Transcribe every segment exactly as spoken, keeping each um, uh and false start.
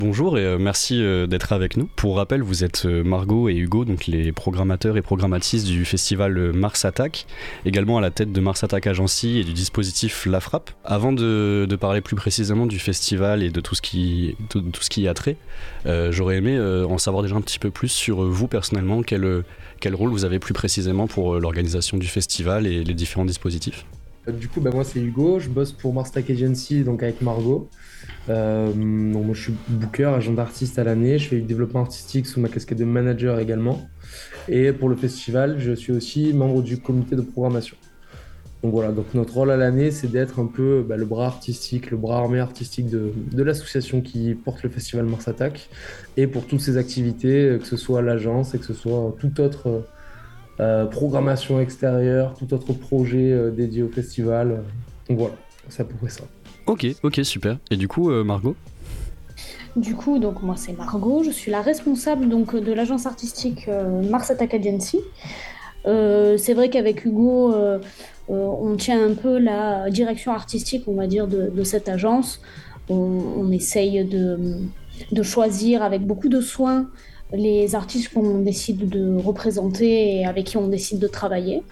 Bonjour et euh, merci euh, d'être avec nous. Pour rappel, vous êtes euh, Margot et Hugo, donc les programmateurs et programmatrices du festival euh, Mars Attack, également à la tête de Mars Attack Agency et du dispositif La Frappe. Avant de, de parler plus précisément du festival et de tout ce qui, de, de tout ce qui y a trait, euh, j'aurais aimé euh, en savoir déjà un petit peu plus sur euh, vous personnellement, quel, euh, quel rôle vous avez plus précisément pour euh, l'organisation du festival et les différents dispositifs. Du coup, bah, moi c'est Hugo, je bosse pour Mars Attack Agency, donc avec Margot. Euh, donc moi je suis booker, agent d'artiste à l'année, je fais du développement artistique sous ma casquette de manager également. Et pour le festival, je suis aussi membre du comité de programmation. Donc voilà, donc notre rôle à l'année, c'est d'être un peu bah, le bras artistique, le bras armé artistique de, de l'association qui porte le festival Mars Attack. Et pour toutes ces activités, que ce soit l'agence et que ce soit toute autre euh, programmation extérieure, tout autre projet euh, dédié au festival. Donc voilà, c'est à peu près ça. Ok, ok, super. Et du coup, euh, Margot ? Du coup, donc moi c'est Margot, je suis la responsable donc de l'agence artistique euh, Mars Attack Agency. Euh, c'est vrai qu'avec Hugo, euh, euh, on tient un peu la direction artistique, on va dire, de, de cette agence. On, on essaye de, de choisir avec beaucoup de soin les artistes qu'on décide de représenter et avec qui on décide de travailler.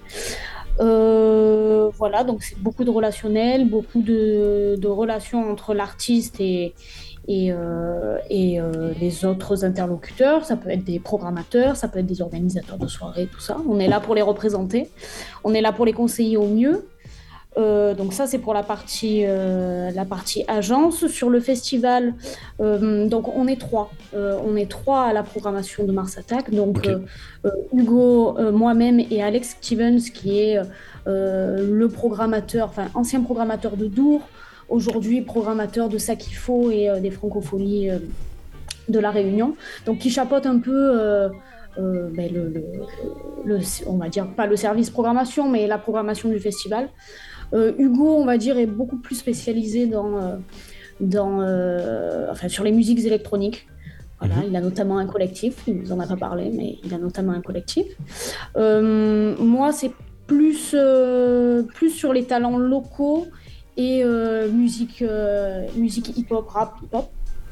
Euh, voilà, donc c'est beaucoup de relationnel, beaucoup de, de relations entre l'artiste et, et, euh, et euh, les autres interlocuteurs. Ça peut être des programmateurs, ça peut être des organisateurs de soirées, tout ça. On est là pour les représenter, on est là pour les conseiller au mieux. Euh, donc ça, c'est pour la partie, euh, la partie agence. Sur le festival, euh, donc on est trois. Euh, on est trois à la programmation de Mars Attack. Donc okay. euh, euh, Hugo, euh, moi-même et Alex Stevens, qui est euh, le programmateur, enfin ancien programmateur de Dour, aujourd'hui programmateur de Sakifo et euh, des Francopholies euh, de La Réunion. Donc qui chapeaute un peu... Euh, Euh, ben le, le, le, on va dire pas le service programmation, mais la programmation du festival. Euh, Hugo, on va dire, est beaucoup plus spécialisé dans, euh, dans, euh, enfin, sur les musiques électroniques. Voilà, mmh. Il a notamment un collectif, il ne nous en a pas parlé, mais il a notamment un collectif. Euh, moi, c'est plus, euh, plus sur les talents locaux et euh, musique, euh, musique hip-hop, rap, hip-hop.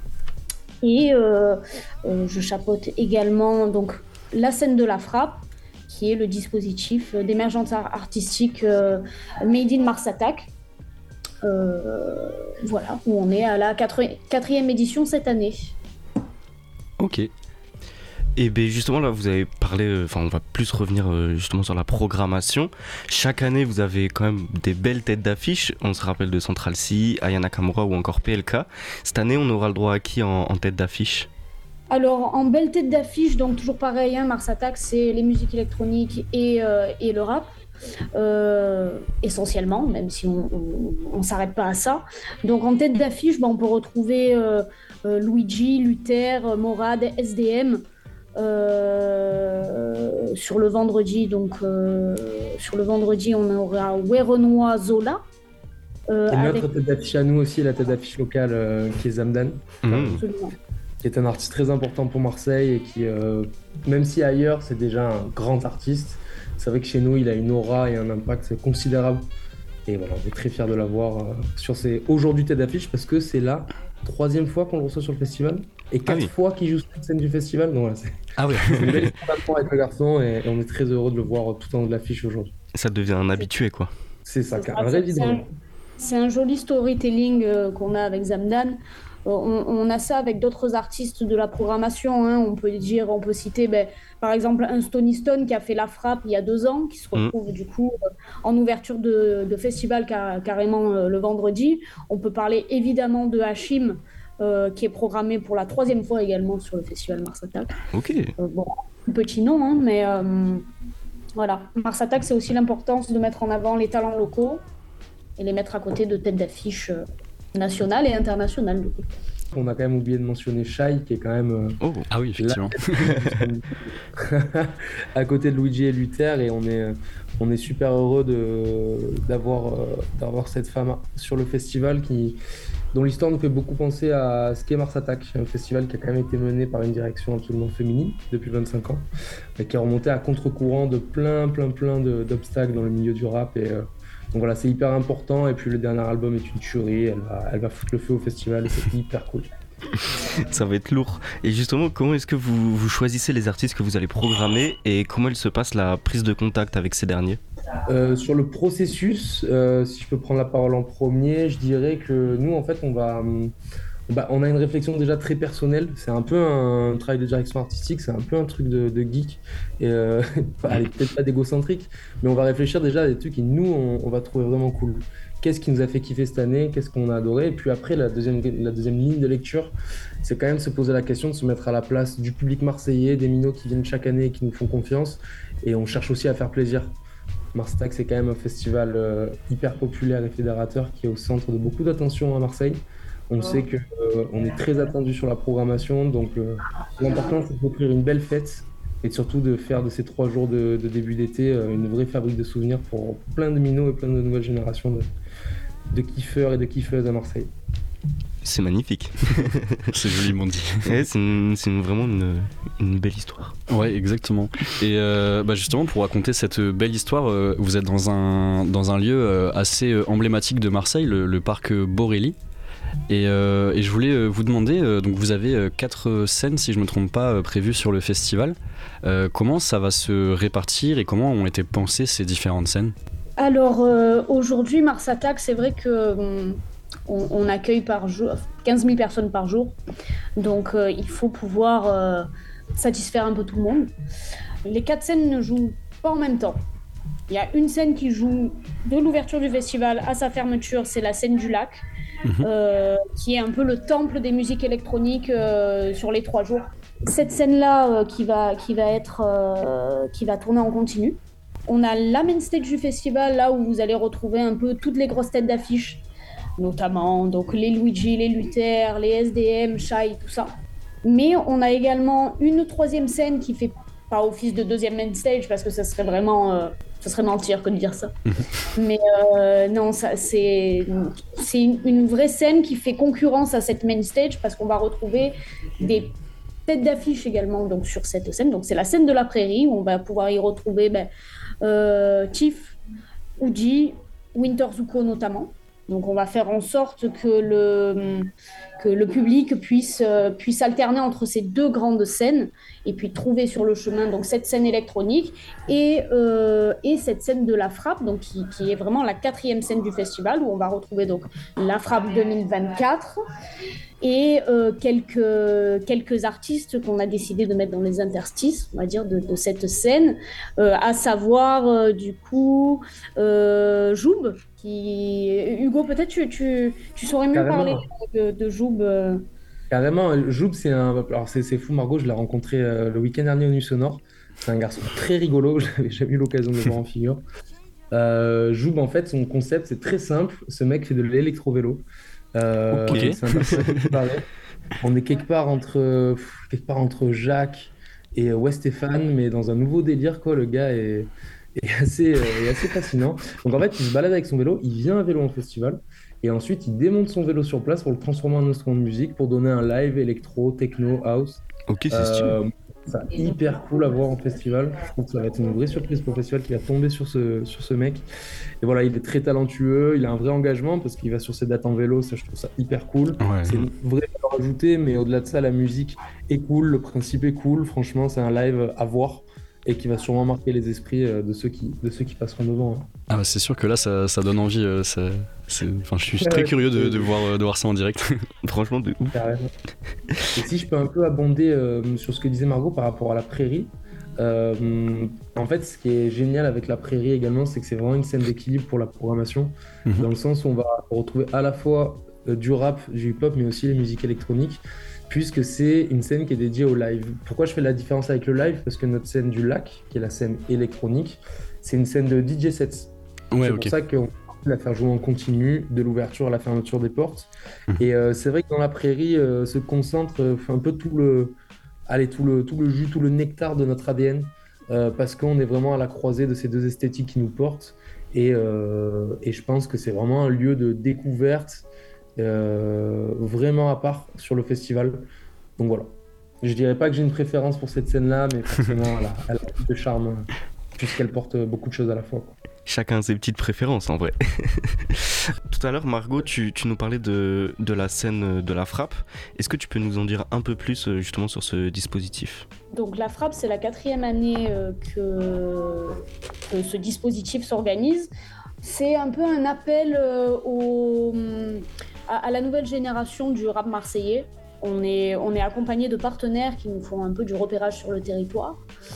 Et euh, euh, je chapeaute également donc, la scène de la frappe, qui est le dispositif d'émergence artistique euh, Made in Mars Attack. Euh, voilà, où on est à la quatrième édition cette année. Ok. Et bien justement là vous avez parlé, enfin on va plus revenir justement sur la programmation. Chaque année vous avez quand même des belles têtes d'affiche. On se rappelle de Central C, Aya Nakamura ou encore P L K. Cette année on aura le droit à qui en, en tête d'affiche ? Alors en belle tête d'affiche, donc toujours pareil, hein, Mars Attack c'est les musiques électroniques et, euh, et le rap. Euh, essentiellement, même si on ne s'arrête pas à ça. Donc en tête d'affiche, bah, on peut retrouver euh, euh, Luigi, Luther, Morad, S D M. Euh, sur le vendredi, donc euh, sur le vendredi, on aura Werenoi Zola. Euh, et avec... notre tête d'affiche à nous aussi, la tête d'affiche locale euh, qui est Zamdan, mmh. Absolument. Qui est un artiste très important pour Marseille et qui, euh, même si ailleurs c'est déjà un grand artiste, c'est vrai que chez nous il a une aura et un impact considérable. Et voilà, on est très fiers de l'avoir euh, sur ces aujourd'hui tête d'affiche parce que c'est la troisième fois qu'on le reçoit sur le festival et quatre ah oui. fois qu'il joue sur la scène du festival. Donc voilà, c'est, ah oui. c'est une belle histoire avec le garçon et, et on est très heureux de le voir tout en haut de l'affiche aujourd'hui. Ça devient un habitué quoi. C'est ça, c'est un vrai vidéo. C'est un joli storytelling euh, qu'on a avec Zamdan. On, on a ça avec d'autres artistes de la programmation. Hein. On peut dire, on peut citer, ben, par exemple, un Stony Stone qui a fait La Frappe il y a deux ans, qui se retrouve mmh. du coup euh, en ouverture de, de festival car, carrément euh, le vendredi. On peut parler évidemment de Hachim, euh, qui est programmé pour la troisième fois également sur le festival Mars Attack. Ok. Euh, bon, petit nom, hein, mais euh, voilà. Mars Attack, c'est aussi l'importance de mettre en avant les talents locaux et les mettre à côté de têtes d'affiche euh, nationale et internationale du coup. On a quand même oublié de mentionner Shai qui est quand même euh, oh, ah oui effectivement à côté de Luigi et Luther et on est on est super heureux de d'avoir euh, d'avoir cette femme sur le festival qui dont l'histoire nous fait beaucoup penser à ce qu'est Mars Attack, un festival qui a quand même été mené par une direction absolument féminine depuis vingt-cinq ans et qui est remonté à contre-courant de plein plein plein de, d'obstacles dans le milieu du rap et euh, donc voilà, c'est hyper important et puis le dernier album est une tuerie, elle va, elle va foutre le feu au festival et c'est hyper cool. Ça va être lourd. Et justement, comment est-ce que vous, vous choisissez les artistes que vous allez programmer et comment il se passe la prise de contact avec ces derniers? Euh, sur le processus, euh, si je peux prendre la parole en premier, je dirais que nous, en fait, on va, hum, bah, on a une réflexion déjà très personnelle. C'est un peu un travail de direction artistique, c'est un peu un truc de, de geek. Et euh, allez, peut-être pas d'égocentrique, mais on va réfléchir déjà à des trucs qui, nous, on, on va trouver vraiment cool. Qu'est-ce qui nous a fait kiffer cette année? Qu'est-ce qu'on a adoré? Et puis après, la deuxième, la deuxième ligne de lecture, c'est quand même se poser la question de se mettre à la place du public marseillais, des minots qui viennent chaque année et qui nous font confiance. Et on cherche aussi à faire plaisir. Mars Attack, c'est quand même un festival euh, hyper populaire et fédérateur qui est au centre de beaucoup d'attention à Marseille. On sait qu'on est très attendu sur la programmation, donc euh, l'important c'est d'offrir une belle fête et surtout de faire de ces trois jours de, de début d'été euh, une vraie fabrique de souvenirs pour, pour plein de minots et plein de nouvelles générations de, de kiffeurs et de kiffeuses à Marseille. C'est magnifique. C'est joliment dit. Ouais, c'est une- c'est une- vraiment une, une belle histoire. Ouais, exactement. Et euh, bah justement, pour raconter cette belle histoire, euh, vous êtes dans un, dans un lieu euh, assez euh, emblématique de Marseille, le, le parc Borély. Et, euh, et je voulais euh, vous demander, euh, donc vous avez euh, quatre scènes, si je ne me trompe pas, euh, prévues sur le festival. Euh, comment ça va se répartir et comment ont été pensées ces différentes scènes? Alors euh, aujourd'hui, Mars Attack, c'est vrai que hum, on, on accueille par jour quinze mille personnes par jour, donc euh, il faut pouvoir euh, satisfaire un peu tout le monde. Les quatre scènes ne jouent pas en même temps. Il y a une scène qui joue de l'ouverture du festival à sa fermeture, c'est la scène du lac, Mhm. euh, qui est un peu le temple des musiques électroniques euh, sur les trois jours. Cette scène-là euh, qui va, qui va être, euh, qui va tourner en continu. On a la main stage du festival, là où vous allez retrouver un peu toutes les grosses têtes d'affiche, notamment donc les Luigi, les Luther, les S D M, Shai, tout ça. Mais on a également une troisième scène qui fait pas office de deuxième main stage parce que ça serait vraiment, euh, ça serait mentir que de dire ça. Mais euh, non, ça, c'est, c'est une, une vraie scène qui fait concurrence à cette main stage parce qu'on va retrouver des têtes d'affiche également donc, sur cette scène. Donc c'est la scène de la prairie où on va pouvoir y retrouver ben, euh, Tiff, Uji, Winter Zuko notamment. Donc on va faire en sorte que le, que le public puisse, euh, puisse alterner entre ces deux grandes scènes et puis trouver sur le chemin donc, cette scène électronique et, euh, et cette scène de la frappe, donc, qui, qui est vraiment la quatrième scène du festival où on va retrouver donc, la frappe deux mille vingt-quatre et euh, quelques, quelques artistes qu'on a décidé de mettre dans les interstices, on va dire, de, de cette scène, euh, à savoir euh, du coup euh, Joub, qui... Hugo, peut-être tu, tu, tu saurais mieux Carrément. parler de, de Joub. euh. Carrément, Joub, c'est un. Alors, c'est c'est fou, Margot, je l'ai rencontré euh, le week-end dernier au Nuit Sonore. C'est un garçon très rigolo, je n'avais jamais eu l'occasion de le voir en figure. Euh, Joub, en fait, son concept, c'est très simple. Ce mec fait de l'électro-vélo. Euh, Ok. c'est un personnage qui paraît. On est quelque part entre, pff, quelque part entre Jacques et euh, ouais, Stéphane, mais dans un nouveau délire, quoi. Le gars est, est assez, euh, est assez fascinant. Donc, en fait, il se balade avec son vélo, il vient à vélo en festival. Et ensuite, il démonte son vélo sur place pour le transformer en instrument de musique pour donner un live électro, techno, house. Ok, c'est stylé. Euh, c'est hyper cool à voir en festival. Je trouve que ça va être une vraie surprise pour le festival qui va tomber sur ce, sur ce mec. Et voilà, il est très talentueux, il a un vrai engagement parce qu'il va sur ses dates en vélo, ça je trouve ça hyper cool. Ouais. C'est une vraie valeur ajoutée, mais au-delà de ça, la musique est cool, le principe est cool. Franchement, c'est un live à voir et qui va sûrement marquer les esprits euh, de ceux qui, de ceux qui passeront devant. hein. Ah bah c'est sûr que là ça, ça donne envie. euh, ça- c'est- Enfin, je suis Ouais, très ouais, curieux de, c'est- de voir, euh, de voir ça en direct. Franchement, de ouf. Carrément. Et si je peux un peu abonder euh, sur ce que disait Margot par rapport à la prairie, euh, en fait, ce qui est génial avec la prairie également, c'est que c'est vraiment une scène d'équilibre pour la programmation, Mhm. dans le sens où on va retrouver à la fois euh, du rap, du hip-hop, mais aussi les musiques électroniques, puisque c'est une scène qui est dédiée au live. Pourquoi je fais la différence avec le live? Parce que notre scène du lac, qui est la scène électronique, c'est une scène de D J sets. Ouais, C'est ok. pour ça qu'on peut la faire jouer en continu, de l'ouverture à la fermeture des portes. Mhm. Et euh, c'est vrai que dans la prairie euh, se concentre euh, un peu tout le, allez, tout, le, tout le jus, tout le nectar de notre A D N, euh, parce qu'on est vraiment à la croisée de ces deux esthétiques qui nous portent. Et, euh, et je pense que c'est vraiment un lieu de découverte euh, vraiment à part sur le festival. Donc voilà. Je dirais pas que j'ai une préférence pour cette scène-là, mais forcément, elle a, elle a plus de charme, euh, puisqu'elle porte beaucoup de choses à la fois. quoi. Chacun a ses petites préférences en vrai. Tout à l'heure, Margot, tu, tu nous parlais de, de la scène de la frappe. Est-ce que tu peux nous en dire un peu plus justement sur ce dispositif ? Donc la frappe, c'est la quatrième année euh, que, que ce dispositif s'organise. C'est un peu un appel euh, au, à, à la nouvelle génération du rap marseillais. On est, on est accompagné de partenaires qui nous font un peu du repérage sur le territoire.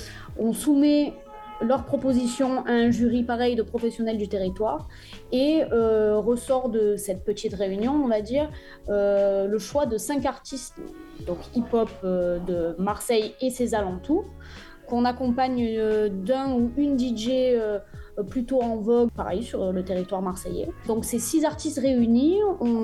On soumet leurs propositions à un jury pareil de professionnels du territoire et euh, ressort de cette petite réunion, on va dire, euh, le choix de cinq artistes, donc hip-hop euh, de Marseille et ses alentours, qu'on accompagne euh, d'un ou une D J euh, plutôt en vogue, pareil, sur le territoire marseillais. Donc ces six artistes réunis,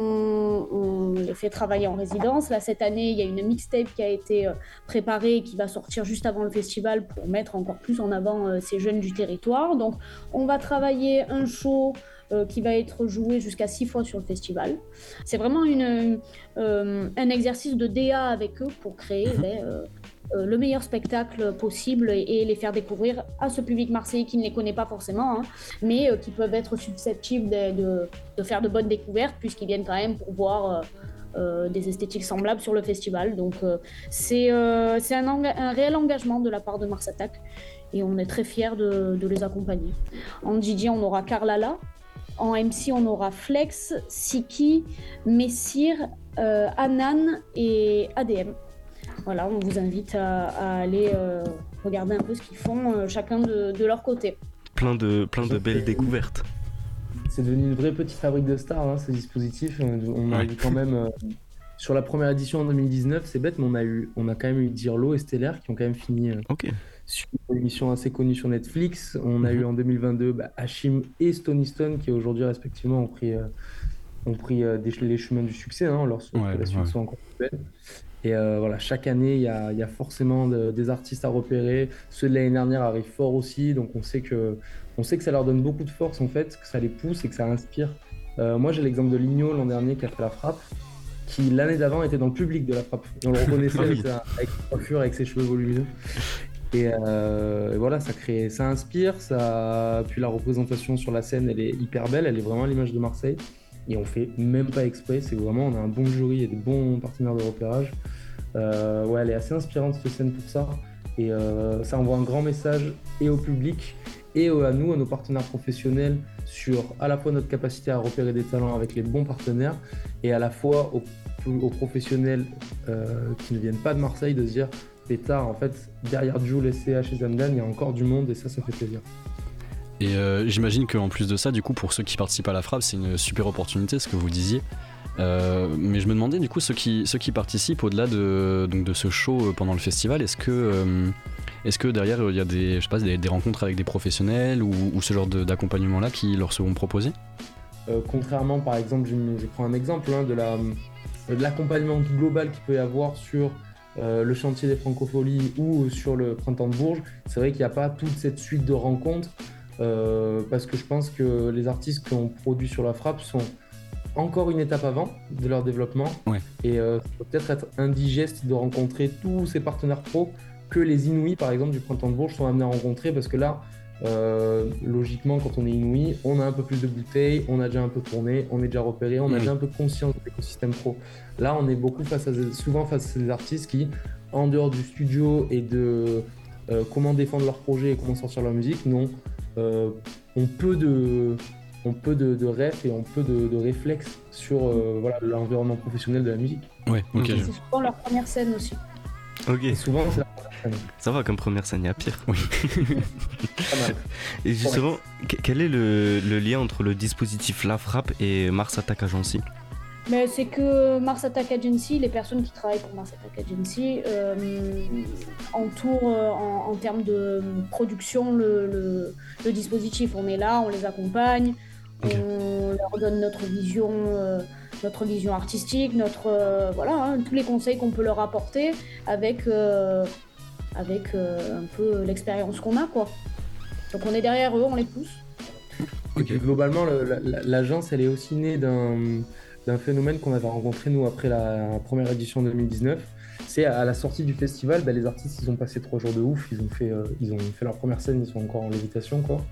on, on les fait travailler en résidence. Là, cette année, il y a une mixtape qui a été préparée et qui va sortir juste avant le festival pour mettre encore plus en avant euh, ces jeunes du territoire. Donc on va travailler un show euh, qui va être joué jusqu'à six fois sur le festival. C'est vraiment une, une, euh, un exercice de D A avec eux pour créer ben, euh, Euh, le meilleur spectacle possible et, et les faire découvrir à ce public marseillais qui ne les connaît pas forcément, hein, mais euh, qui peuvent être susceptibles de, de, de faire de bonnes découvertes puisqu'ils viennent quand même pour voir euh, euh, des esthétiques semblables sur le festival. Donc euh, c'est, euh, c'est un, enga- un réel engagement de la part de Mars Attack et on est très fiers de, de les accompagner. En D J, on aura Carlala. En M C, on aura Flex, Siki, Messire, euh, Anan et A D M. Voilà, on vous invite à, à aller euh, regarder un peu ce qu'ils font, euh, chacun de, de leur côté. Plein de, plein de belles découvertes. C'est devenu une vraie petite fabrique de stars, hein, ce dispositif. On a Ouais. eu quand même, euh, sur la première édition en deux mille dix-neuf, c'est bête, mais on a, eu, on a quand même eu Dirlo et Stellaire qui ont quand même fini euh, Ok. sur une émission assez connue sur Netflix. On a Mhm. eu en deux mille vingt-deux bah, Hachim et Stony Stone qui aujourd'hui respectivement ont pris, euh, ont pris euh, des, les chemins du succès. Hein, on leur souhaite Ouais, que la suite ouais. soit encore plus belle. Et euh, voilà, chaque année, il y a, il y a forcément de- des artistes à repérer. Ceux de l'année dernière arrivent fort aussi, donc on sait que, on sait que ça leur donne beaucoup de force en fait, que ça les pousse et que ça inspire. Euh, moi, j'ai l'exemple de Ligno l'an dernier qui a fait la frappe, qui l'année d'avant était dans le public de la frappe. Et on le reconnaissait Ah oui. avec, sa, avec sa coiffure, avec ses cheveux volumineux. Et, euh, et voilà, ça crée, ça inspire. Ça, puis la représentation sur la scène, elle est hyper belle. Elle est vraiment à l'image de Marseille. Et on fait même pas exprès. C'est vraiment, on a un bon jury et des bons partenaires de repérage. Euh, ouais, elle est assez inspirante cette scène pour ça. Et euh, ça envoie un grand message et au public et à nous, à nos partenaires professionnels, sur à la fois notre capacité à repérer des talents avec les bons partenaires et à la fois aux, aux professionnels euh, qui ne viennent pas de Marseille de se dire pétard, en fait, derrière Jules, S C H et Zamdan, il y a encore du monde et ça, ça fait plaisir. Et euh, j'imagine qu'en plus de ça, du coup, pour ceux qui participent à la frappe, c'est une super opportunité, ce que vous disiez. Euh, mais je me demandais, du coup, ceux qui, ceux qui participent au-delà de, donc de ce show pendant le festival, est-ce que, euh, est-ce que derrière il y a des, je sais pas, des, des rencontres avec des professionnels ou, ou ce genre de, d'accompagnement-là qui leur seront proposés ? Euh, contrairement, par exemple, je, je prends un exemple hein, de, la, de l'accompagnement global qu'il peut y avoir sur euh, le chantier des Francopholies ou sur le Printemps de Bourges, c'est vrai qu'il n'y a pas toute cette suite de rencontres euh, parce que je pense que les artistes qui ont produit sur la frappe sont encore une étape avant de leur développement. Ouais. Et euh, ça peut peut-être être indigeste de rencontrer tous ces partenaires pros que les Inouïs, par exemple, du Printemps de Bourges sont amenés à rencontrer parce que là, euh, logiquement, quand on est Inouï, on a un peu plus de bouteilles, on a déjà un peu tourné, on est déjà repéré, on a Mmh. déjà un peu conscience de l'écosystème pro. Là, on est beaucoup face à, souvent face à des artistes qui, en dehors du studio et de euh, comment défendre leur projet et comment sortir leur musique, n'ont euh, ont peu de on peut de, de ref et on peut de, de réflexes sur euh, voilà, l'environnement professionnel de la musique. Ouais, ok. Ok. je- C'est souvent leur première scène aussi. Ok, Et souvent, c'est la première scène. ça va comme première scène, il y a pire. Oui. Pas mal. Et justement, que- quel est le, le lien entre le dispositif La Frappe et Mars Attack Agency ? Mais c'est que Mars Attack Agency, les personnes qui travaillent pour Mars Attack Agency, euh, entourent euh, en, en termes de production le, le, le dispositif. On est là, on les accompagne, Ok. on leur donne notre vision, euh, notre vision artistique, notre, euh, voilà, hein, tous les conseils qu'on peut leur apporter avec, euh, avec euh, un peu l'expérience qu'on a, quoi. Donc on est derrière eux, on les pousse. Et puis, globalement, le- la- l'agence, elle est aussi née d'un d'un phénomène qu'on avait rencontré, nous, après la première édition deux mille dix-neuf. C'est à la sortie du festival, bah, les artistes, ils ont passé trois jours de ouf, ils ont fait, euh, ils ont fait leur première scène, ils sont encore en lévitation, quoi.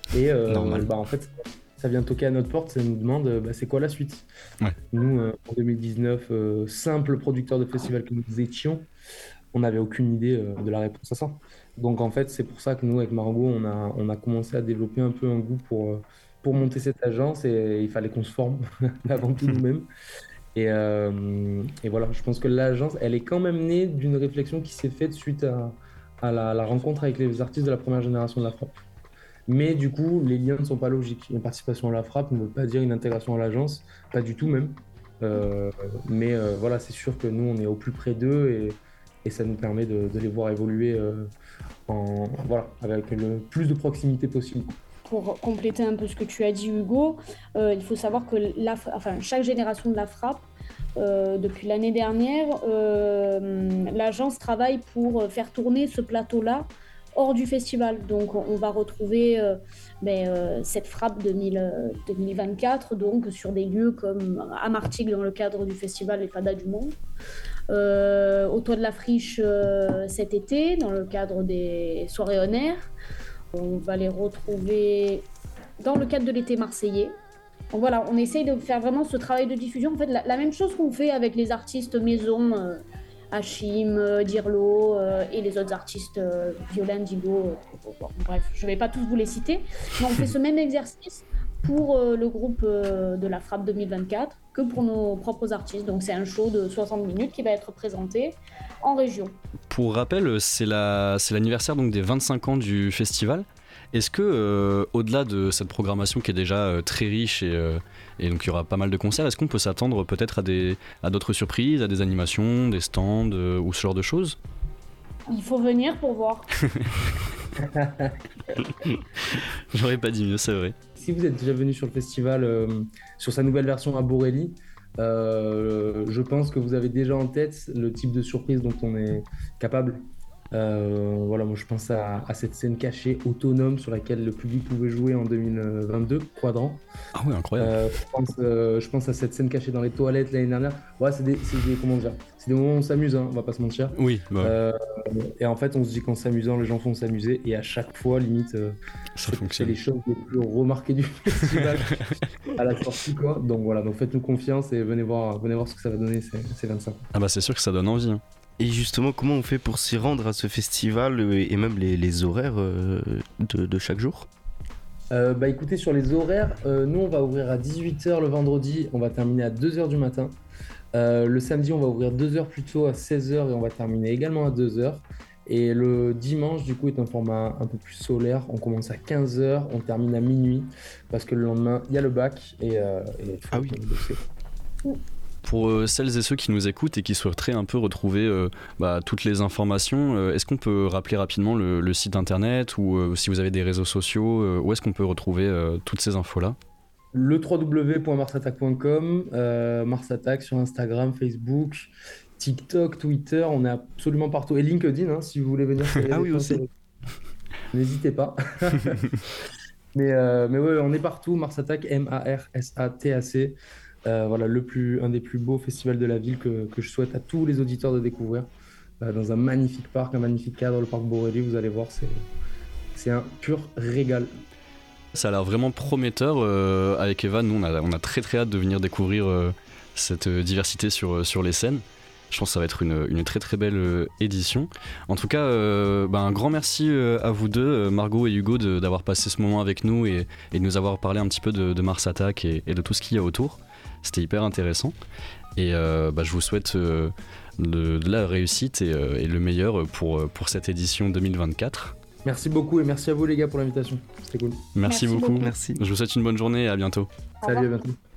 Et euh, Normal. bah, en fait, ça vient toquer à notre porte, ça nous demande euh, bah, c'est quoi la suite. Ouais. Nous, euh, en deux mille dix-neuf, euh, simple producteur de festival que nous étions, on n'avait aucune idée euh, de la réponse à ça. Donc en fait, c'est pour ça que nous, avec Margot, on a, on a commencé à développer un peu un goût pour, euh, pour monter cette agence et il fallait qu'on se forme avant tout nous-mêmes. Et, euh, et voilà, je pense que l'agence, elle est quand même née d'une réflexion qui s'est faite suite à, à la, la rencontre avec les artistes de la première génération de la Frappe. Mais du coup, les liens ne sont pas logiques. Une participation à la Frappe ne veut pas dire une intégration à l'agence, pas du tout même. Euh, mais euh, voilà, c'est sûr que nous, on est au plus près d'eux et, et ça nous permet de, de les voir évoluer euh, en, voilà, avec le plus de proximité possible. Pour compléter un peu ce que tu as dit, Hugo, euh, il faut savoir que la, enfin, chaque génération de la Frappe, euh, depuis l'année dernière, euh, l'agence travaille pour faire tourner ce plateau-là hors du festival. Donc on va retrouver euh, ben, euh, cette Frappe deux mille vingt-quatre donc, sur des lieux comme à Martigues dans le cadre du festival Les Fadas du Monde, euh, au Toit de la Friche euh, cet été dans le cadre des soirées on air. On va les retrouver dans le cadre de l'été marseillais. Donc voilà, on essaye de faire vraiment ce travail de diffusion. En fait, la, la même chose qu'on fait avec les artistes maison, euh, Hachim, euh, Dirlo euh, et les autres artistes, euh, Violin, Digo, euh, bon, bref, je ne vais pas tous vous les citer. Mais on fait ce même exercice pour euh, le groupe euh, de la Frappe deux mille vingt-quatre que pour nos propres artistes. Donc c'est un show de soixante minutes qui va être présenté en région. Pour rappel, c'est, la, c'est l'anniversaire donc, des vingt-cinq ans du festival. Est-ce que, euh, au-delà de cette programmation qui est déjà euh, très riche et, euh, et donc il y aura pas mal de concerts, est-ce qu'on peut s'attendre peut-être à, des, à d'autres surprises, à des animations, des stands euh, ou ce genre de choses ? Il faut venir pour voir. J'aurais pas dit mieux, c'est vrai. Si vous êtes déjà venu sur le festival, euh, sur sa nouvelle version à Borelli, euh, je pense que vous avez déjà en tête le type de surprise dont on est capable. Euh, voilà, moi je pense à, à cette scène cachée autonome sur laquelle le public pouvait jouer en deux mille vingt-deux, Quadrant. Ah oui, incroyable. Euh, je, pense, euh, je pense à cette scène cachée dans les toilettes l'année dernière. Ouais, c'est des, c'est des, comment dire, c'est des moments où on s'amuse, hein, on va pas se mentir. Oui, bah, Euh, et en fait, on se dit qu'en s'amusant, les gens font s'amuser. Et à chaque fois, limite, euh, ça c'est, fonctionne. c'est les choses les plus remarquées du festival à la sortie, quoi. Donc voilà, donc faites-nous confiance et venez voir, venez voir ce que ça va donner ces, ces vingt-cinq. Ah bah c'est sûr que ça donne envie. Hein. Et justement, comment on fait pour s'y rendre à ce festival euh, et même les, les horaires euh, de, de chaque jour ? Euh, bah écoutez, sur les horaires, euh, nous on va ouvrir à dix-huit heures le vendredi, on va terminer à deux heures du matin. Euh, le samedi, on va ouvrir deux heures plus tôt à seize heures et on va terminer également à deux heures. Et le dimanche, du coup, est un format un peu plus solaire. On commence à quinze heures, on termine à minuit parce que le lendemain, il y a le bac et, euh, et il faut Ah oui. bosser. Pour euh, celles et ceux qui nous écoutent et qui souhaiteraient un peu retrouver euh, bah, toutes les informations, euh, est-ce qu'on peut rappeler rapidement le, le site internet ou euh, si vous avez des réseaux sociaux, euh, où est-ce qu'on peut retrouver euh, toutes ces infos-là ? Le w w w point mars attack point com, euh, Mars Attack sur Instagram, Facebook, TikTok, Twitter, on est absolument partout. Et LinkedIn, hein, si vous voulez venir sur les Ah oui, réseaux, aussi. n'hésitez pas. mais, euh, mais ouais, on est partout, Mars Attack, M A R S A T A C. Euh, voilà, le plus, un des plus beaux festivals de la ville que, que je souhaite à tous les auditeurs de découvrir. Euh, dans un magnifique parc, un magnifique cadre, le parc Borelli, vous allez voir, c'est, c'est un pur régal. Ça a l'air vraiment prometteur. Euh, avec Eva, nous, on a, on a très très hâte de venir découvrir euh, cette euh, diversité sur, sur les scènes. Je pense que ça va être une, une très très belle euh, édition. En tout cas, euh, bah, un grand merci euh, à vous deux, euh, Margot et Hugo, de, d'avoir passé ce moment avec nous et, et de nous avoir parlé un petit peu de, de Mars Attack et, et de tout ce qu'il y a autour. C'était hyper intéressant. Et euh, bah, je vous souhaite euh, de, de la réussite et, euh, et le meilleur pour, pour cette édition deux mille vingt-quatre. Merci beaucoup et merci à vous les gars pour l'invitation. C'était cool. Merci, Merci beaucoup. beaucoup. Merci. Je vous souhaite une bonne journée et à bientôt. Au Salut, revoir. à bientôt.